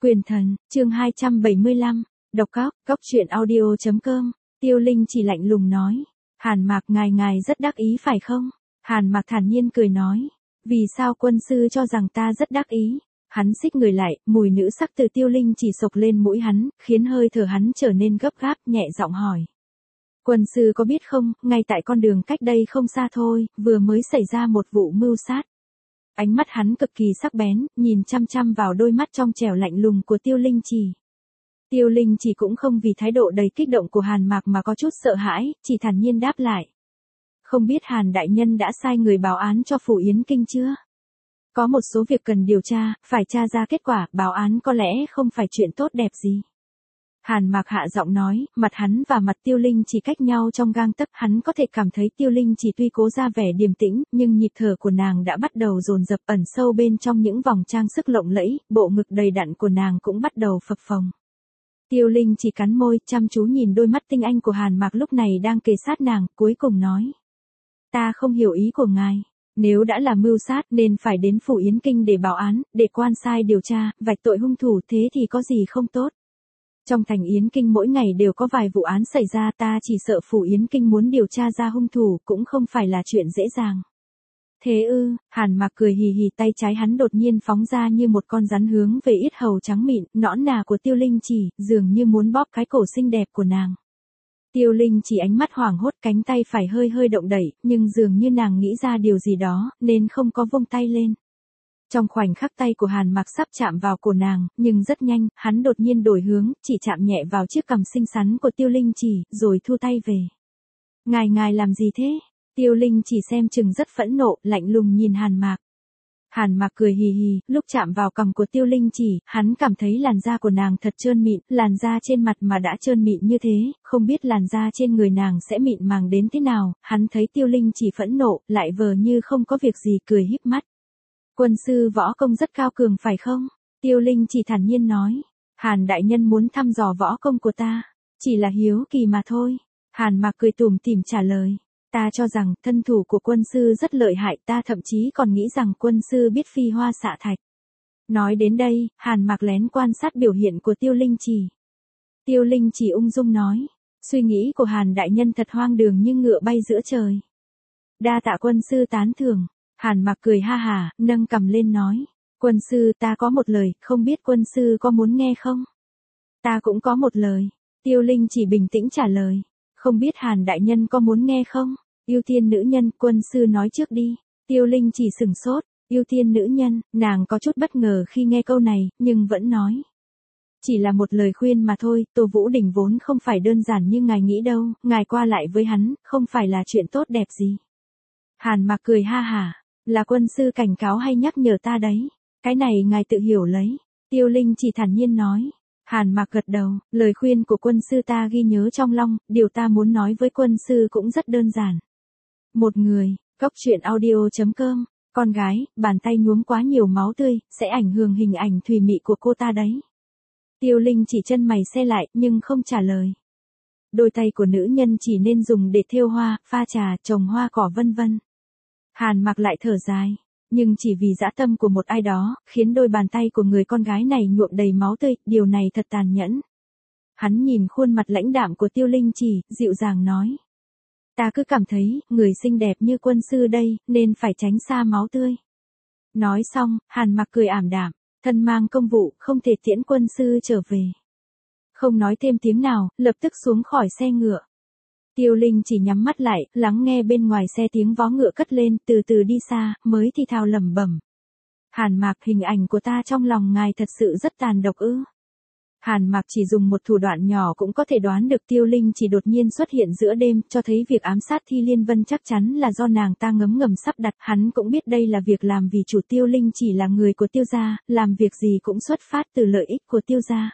Quyền thần, chương 275, đọc cóc truyện audio.com, Tiêu Linh chỉ lạnh lùng nói. Hàn Mạc ngài rất đắc ý phải không? Hàn Mạc thản nhiên cười nói. Vì sao quân sư cho rằng ta rất đắc ý? Hắn xích người lại, mùi nữ sắc từ Tiêu Linh chỉ sộc lên mũi hắn, khiến hơi thở hắn trở nên gấp gáp, nhẹ giọng hỏi. Quân sư có biết không, ngay tại con đường cách đây không xa thôi, vừa mới xảy ra một vụ mưu sát. Ánh mắt hắn cực kỳ sắc bén, nhìn chăm chăm vào đôi mắt trong trẻo lạnh lùng của Tiêu Linh chỉ. Tiêu Linh chỉ cũng không vì thái độ đầy kích động của Hàn Mạc mà có chút sợ hãi, chỉ thản nhiên đáp lại. Không biết Hàn đại nhân đã sai người báo án cho Phủ Yến Kinh chưa? Có một số việc cần điều tra, phải tra ra kết quả, báo án có lẽ không phải chuyện tốt đẹp gì. Hàn Mạc hạ giọng nói, mặt hắn và mặt Tiêu Linh chỉ cách nhau trong gang tấc, hắn có thể cảm thấy Tiêu Linh chỉ tuy cố ra vẻ điềm tĩnh, nhưng nhịp thở của nàng đã bắt đầu dồn dập ẩn sâu bên trong những vòng trang sức lộng lẫy, bộ ngực đầy đặn của nàng cũng bắt đầu phập phồng. Tiêu Linh chỉ cắn môi, chăm chú nhìn đôi mắt tinh anh của Hàn Mạc lúc này đang kề sát nàng, cuối cùng nói. Ta không hiểu ý của ngài. Nếu đã là mưu sát nên phải đến Phủ Yến Kinh để báo án, để quan sai điều tra, vạch tội hung thủ, thế thì có gì không tốt. Trong thành Yến Kinh mỗi ngày đều có vài vụ án xảy ra, ta chỉ sợ Phủ Yến Kinh muốn điều tra ra hung thủ cũng không phải là chuyện dễ dàng. Thế ư? Hàn Mạc cười hì hì, tay trái hắn đột nhiên phóng ra như một con rắn hướng về yết hầu trắng mịn, nõn nà của Tiêu Linh chỉ, dường như muốn bóp cái cổ xinh đẹp của nàng. Tiêu Linh chỉ ánh mắt hoảng hốt, cánh tay phải hơi động đẩy, nhưng dường như nàng nghĩ ra điều gì đó, nên không có vung tay lên. Trong khoảnh khắc tay của Hàn Mạc sắp chạm vào cổ nàng, nhưng rất nhanh, hắn đột nhiên đổi hướng, chỉ chạm nhẹ vào chiếc cằm xinh xắn của Tiêu Linh chỉ, rồi thu tay về. Ngài làm gì thế? Tiêu Linh chỉ xem chừng rất phẫn nộ, lạnh lùng nhìn Hàn Mạc. Hàn Mạc cười hì hì, lúc chạm vào cằm của Tiêu Linh chỉ, hắn cảm thấy làn da của nàng thật trơn mịn, làn da trên mặt mà đã trơn mịn như thế, không biết làn da trên người nàng sẽ mịn màng đến thế nào, hắn thấy Tiêu Linh chỉ phẫn nộ, lại vờ như không có việc gì cười híp mắt. Quân sư võ công rất cao cường phải không? Tiêu Linh chỉ thản nhiên nói. Hàn đại nhân muốn thăm dò võ công của ta, chỉ là hiếu kỳ mà thôi. Hàn Mạc cười tủm tỉm trả lời. Ta cho rằng thân thủ của quân sư rất lợi hại, ta thậm chí còn nghĩ rằng quân sư biết phi hoa xạ thạch. Nói đến đây, Hàn Mạc lén quan sát biểu hiện của Tiêu Linh chỉ. Tiêu Linh chỉ ung dung nói, suy nghĩ của Hàn đại nhân thật hoang đường như ngựa bay giữa trời. Đa tạ quân sư tán thưởng. Hàn Mạc cười ha hả, nâng cằm lên nói, quân sư ta có một lời, không biết quân sư có muốn nghe không? Ta cũng có một lời. Tiêu Linh chỉ bình tĩnh trả lời. Không biết Hàn đại nhân có muốn nghe không? Ưu tiên nữ nhân, quân sư nói trước đi. Tiêu Linh chỉ sửng sốt, ưu tiên nữ nhân, nàng có chút bất ngờ khi nghe câu này, nhưng vẫn nói. Chỉ là một lời khuyên mà thôi, Tô Vũ Đình vốn không phải đơn giản như ngài nghĩ đâu, ngài qua lại với hắn, không phải là chuyện tốt đẹp gì. Hàn Mạc cười ha hả, là quân sư cảnh cáo hay nhắc nhở ta đấy, cái này ngài tự hiểu lấy. Tiêu Linh chỉ thản nhiên nói. Hàn Mạc gật đầu, lời khuyên của quân sư ta ghi nhớ trong lòng, điều ta muốn nói với quân sư cũng rất đơn giản. Một người, cóc truyện audio.com, con gái, bàn tay nhuốm quá nhiều máu tươi, sẽ ảnh hưởng hình ảnh thùy mị của cô ta đấy. Tiêu Linh chỉ chân mày se lại, nhưng không trả lời. Đôi tay của nữ nhân chỉ nên dùng để thêu hoa, pha trà, trồng hoa cỏ vân vân. Hàn Mạc lại thở dài. Nhưng chỉ vì dã tâm của một ai đó, khiến đôi bàn tay của người con gái này nhuộm đầy máu tươi, điều này thật tàn nhẫn. Hắn nhìn khuôn mặt lãnh đạm của Tiêu Linh chỉ, dịu dàng nói. Ta cứ cảm thấy, người xinh đẹp như quân sư đây, nên phải tránh xa máu tươi. Nói xong, Hàn Mạc cười ảm đạm, thân mang công vụ, không thể tiễn quân sư trở về. Không nói thêm tiếng nào, lập tức xuống khỏi xe ngựa. Tiêu Linh chỉ nhắm mắt lại, lắng nghe bên ngoài xe tiếng vó ngựa cất lên, từ từ đi xa, mới thì thào lẩm bẩm. Hàn Mạc, hình ảnh của ta trong lòng ngài thật sự rất tàn độc ư? Hàn Mạc chỉ dùng một thủ đoạn nhỏ cũng có thể đoán được Tiêu Linh chỉ đột nhiên xuất hiện giữa đêm, cho thấy việc ám sát Thi Liên Vân chắc chắn là do nàng ta ngấm ngầm sắp đặt, hắn cũng biết đây là việc làm vì chủ. Tiêu Linh chỉ là người của Tiêu gia, làm việc gì cũng xuất phát từ lợi ích của Tiêu gia.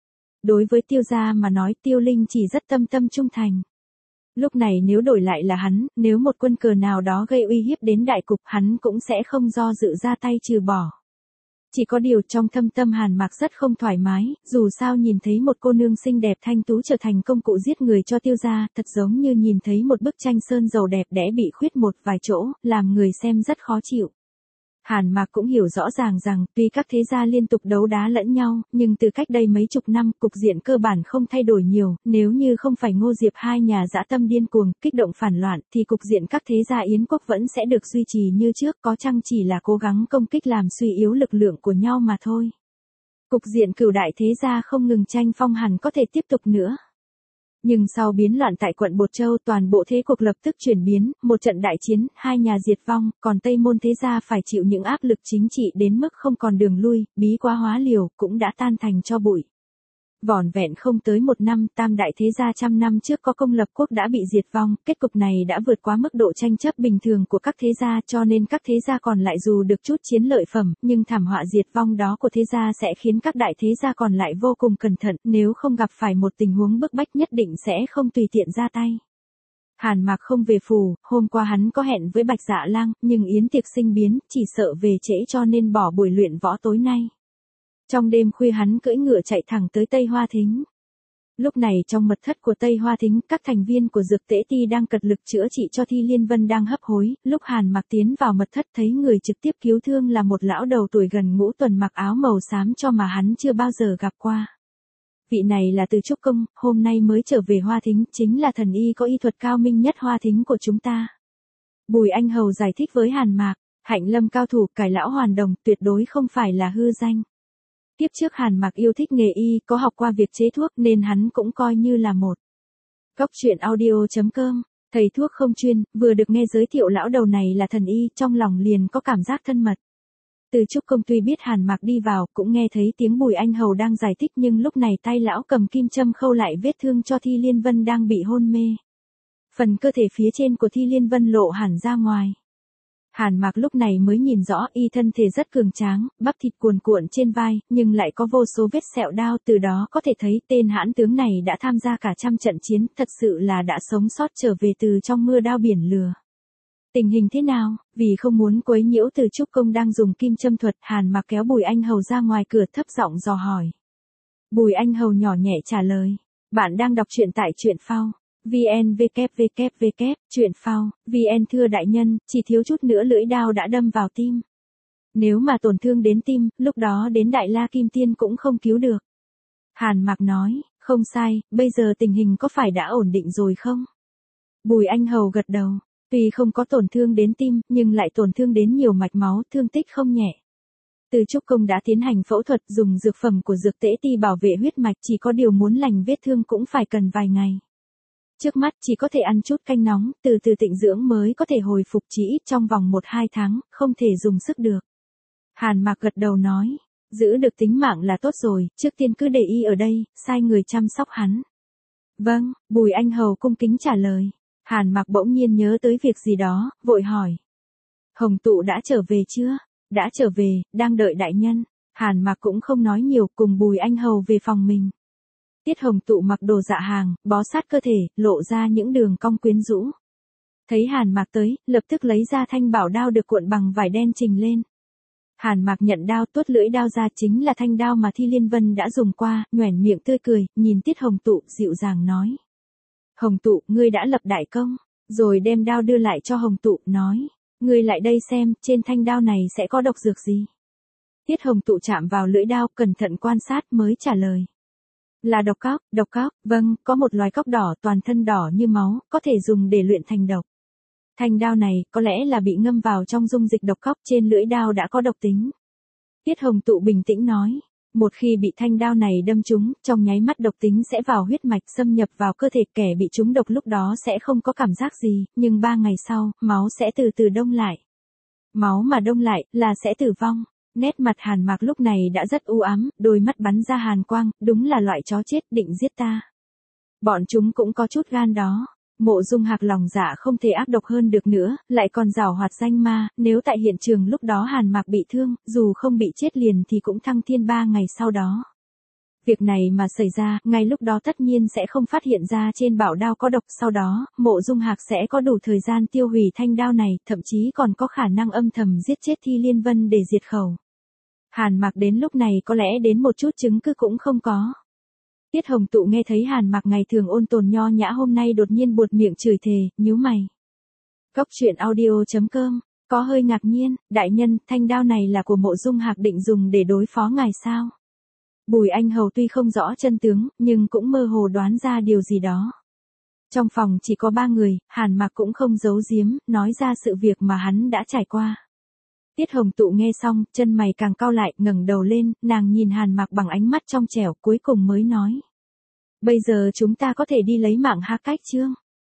Đối với Tiêu gia mà nói, Tiêu Linh chỉ rất tâm trung thành. Lúc này nếu đổi lại là hắn, nếu một quân cờ nào đó gây uy hiếp đến đại cục, hắn cũng sẽ không do dự ra tay trừ bỏ. Chỉ có điều trong thâm tâm Hàn Mạc rất không thoải mái, dù sao nhìn thấy một cô nương xinh đẹp thanh tú trở thành công cụ giết người cho Tiêu gia, thật giống như nhìn thấy một bức tranh sơn dầu đẹp đẽ bị khuyết một vài chỗ, làm người xem rất khó chịu. Hàn Mạc cũng hiểu rõ ràng rằng, tuy các thế gia liên tục đấu đá lẫn nhau, nhưng từ cách đây mấy chục năm, cục diện cơ bản không thay đổi nhiều, nếu như không phải Ngô Diệp hai nhà dã tâm điên cuồng, kích động phản loạn, thì cục diện các thế gia Yến quốc vẫn sẽ được duy trì như trước, có chăng chỉ là cố gắng công kích làm suy yếu lực lượng của nhau mà thôi. Cục diện cửu đại thế gia không ngừng tranh phong hẳn có thể tiếp tục nữa. Nhưng sau biến loạn tại quận Bột Châu, toàn bộ thế cục lập tức chuyển biến, một trận đại chiến, hai nhà diệt vong, còn Tây Môn thế gia phải chịu những áp lực chính trị đến mức không còn đường lui, bí quá hóa liều, cũng đã tan thành tro bụi. Vỏn vẹn không tới một năm, tam đại thế gia trăm năm trước có công lập quốc đã bị diệt vong, kết cục này đã vượt quá mức độ tranh chấp bình thường của các thế gia, cho nên các thế gia còn lại dù được chút chiến lợi phẩm, nhưng thảm họa diệt vong đó của thế gia sẽ khiến các đại thế gia còn lại vô cùng cẩn thận, nếu không gặp phải một tình huống bức bách nhất định sẽ không tùy tiện ra tay. Hàn Mạc không về phủ, hôm qua hắn có hẹn với Bạch Dạ Lang, nhưng yến tiệc sinh biến, chỉ sợ về trễ cho nên bỏ buổi luyện võ tối nay. Trong đêm khuya hắn cưỡi ngựa chạy thẳng tới Tây Hoa Thính. Lúc này trong mật thất của Tây Hoa Thính, các thành viên của Dược Tễ Ti đang cật lực chữa trị cho Thi Liên Vân đang hấp hối, lúc Hàn Mạc tiến vào mật thất thấy người trực tiếp cứu thương là một lão đầu tuổi gần ngũ tuần mặc áo màu xám cho mà hắn chưa bao giờ gặp qua. Vị này là Từ Trúc Công, hôm nay mới trở về Hoa Thính, chính là thần y có y thuật cao minh nhất Hoa Thính của chúng ta. Bùi Anh Hầu giải thích với Hàn Mạc, Hạnh Lâm cao thủ, cải lão hoàn đồng, tuyệt đối không phải là hư danh. Tiếp trước Hàn Mạc yêu thích nghề y, có học qua việc chế thuốc nên hắn cũng coi như là một. Góc truyện audio.com, thầy thuốc không chuyên, vừa được nghe giới thiệu lão đầu này là thần y, trong lòng liền có cảm giác thân mật. Từ Trúc Công tuy biết Hàn Mạc đi vào, cũng nghe thấy tiếng Bùi Anh Hầu đang giải thích nhưng lúc này tay lão cầm kim châm khâu lại vết thương cho Thi Liên Vân đang bị hôn mê. Phần cơ thể phía trên của Thi Liên Vân lộ hẳn ra ngoài. Hàn Mạc lúc này mới nhìn rõ y thân thể rất cường tráng, bắp thịt cuồn cuộn trên vai, nhưng lại có vô số vết sẹo đao, từ đó có thể thấy tên hãn tướng này đã tham gia cả trăm trận chiến, thật sự là đã sống sót trở về từ trong mưa đao biển lửa. Tình hình thế nào? Vì không muốn quấy nhiễu Từ Trúc Công đang dùng kim châm thuật, Hàn Mạc kéo Bùi Anh Hầu ra ngoài cửa thấp giọng dò hỏi. Bùi Anh Hầu nhỏ nhẹ trả lời, bạn đang đọc truyện tại truyện phao. VN truyện phao, VN thưa đại nhân, chỉ thiếu chút nữa lưỡi đao đã đâm vào tim. Nếu mà tổn thương đến tim, lúc đó đến Đại La Kim Tiên cũng không cứu được. Hàn Mạc nói, không sai, bây giờ tình hình có phải đã ổn định rồi không? Bùi Anh Hầu gật đầu, tuy không có tổn thương đến tim, nhưng lại tổn thương đến nhiều mạch máu, thương tích không nhẹ. Từ Trúc Công đã tiến hành phẫu thuật dùng dược phẩm của Dược Tễ Ti bảo vệ huyết mạch, chỉ có điều muốn lành vết thương cũng phải cần vài ngày. Trước mắt chỉ có thể ăn chút canh nóng, từ từ tịnh dưỡng mới có thể hồi phục chỉ ít trong vòng 1-2 tháng, không thể dùng sức được. Hàn Mạc gật đầu nói, giữ được tính mạng là tốt rồi, trước tiên cứ để y ở đây, sai người chăm sóc hắn. Vâng, Bùi Anh Hầu cung kính trả lời. Hàn Mạc bỗng nhiên nhớ tới việc gì đó, vội hỏi. Hồng Tụ đã trở về chưa? Đã trở về, đang đợi đại nhân. Hàn Mạc cũng không nói nhiều, cùng Bùi Anh Hầu về phòng mình. Tiết Hồng Tụ mặc đồ dạ hàng, bó sát cơ thể, lộ ra những đường cong quyến rũ. Thấy Hàn Mạc tới, lập tức lấy ra thanh bảo đao được cuộn bằng vải đen trình lên. Hàn Mạc nhận đao, tuốt lưỡi đao ra, chính là thanh đao mà Thi Liên Vân đã dùng qua, nhoẻn miệng tươi cười, nhìn Tiết Hồng Tụ, dịu dàng nói. Hồng Tụ, ngươi đã lập đại công, rồi đem đao đưa lại cho Hồng Tụ, nói. Ngươi lại đây xem, trên thanh đao này sẽ có độc dược gì? Tiết Hồng Tụ chạm vào lưỡi đao, cẩn thận quan sát mới trả lời. Là độc cóc, vâng, có một loài cóc đỏ toàn thân đỏ như máu, có thể dùng để luyện thành độc. Thanh đao này, có lẽ là bị ngâm vào trong dung dịch độc cóc, trên lưỡi đao đã có độc tính. Tiết Hồng Tụ bình tĩnh nói, một khi bị thanh đao này đâm trúng, trong nháy mắt độc tính sẽ vào huyết mạch xâm nhập vào cơ thể, kẻ bị trúng độc lúc đó sẽ không có cảm giác gì, nhưng 3 ngày sau, máu sẽ từ từ đông lại. Máu mà đông lại, là sẽ tử vong. Nét mặt Hàn Mạc lúc này đã rất u ám, đôi mắt bắn ra hàn quang, đúng là loại chó chết định giết ta. Bọn chúng cũng có chút gan đó. Mộ Dung Hạc lòng dạ không thể ác độc hơn được nữa, lại còn giảo hoạt danh ma, nếu tại hiện trường lúc đó Hàn Mạc bị thương, dù không bị chết liền thì cũng thăng thiên 3 ngày sau đó. Việc này mà xảy ra, ngay lúc đó tất nhiên sẽ không phát hiện ra trên bảo đao có độc, sau đó, Mộ Dung Hạc sẽ có đủ thời gian tiêu hủy thanh đao này, thậm chí còn có khả năng âm thầm giết chết Thi Liên Vân để diệt khẩu. Hàn Mạc đến lúc này có lẽ đến một chút chứng cứ cũng không có. Tiết Hồng Tụ nghe thấy Hàn Mạc ngày thường ôn tồn nho nhã hôm nay đột nhiên buột miệng chửi thề, nhíu mày. Góc truyện audio.com Có hơi ngạc nhiên, đại nhân, thanh đao này là của Mộ Dung Hạc định dùng để đối phó ngài sao? Bùi Anh Hầu tuy không rõ chân tướng, nhưng cũng mơ hồ đoán ra điều gì đó. Trong phòng chỉ có 3 người, Hàn Mạc cũng không giấu giếm, nói ra sự việc mà hắn đã trải qua. Tiết Hồng Tụ nghe xong, chân mày càng cau lại, ngẩng đầu lên, nàng nhìn Hàn Mạc bằng ánh mắt trong trẻo, cuối cùng mới nói. Bây giờ chúng ta có thể đi lấy mạng Hắc Cách Trương.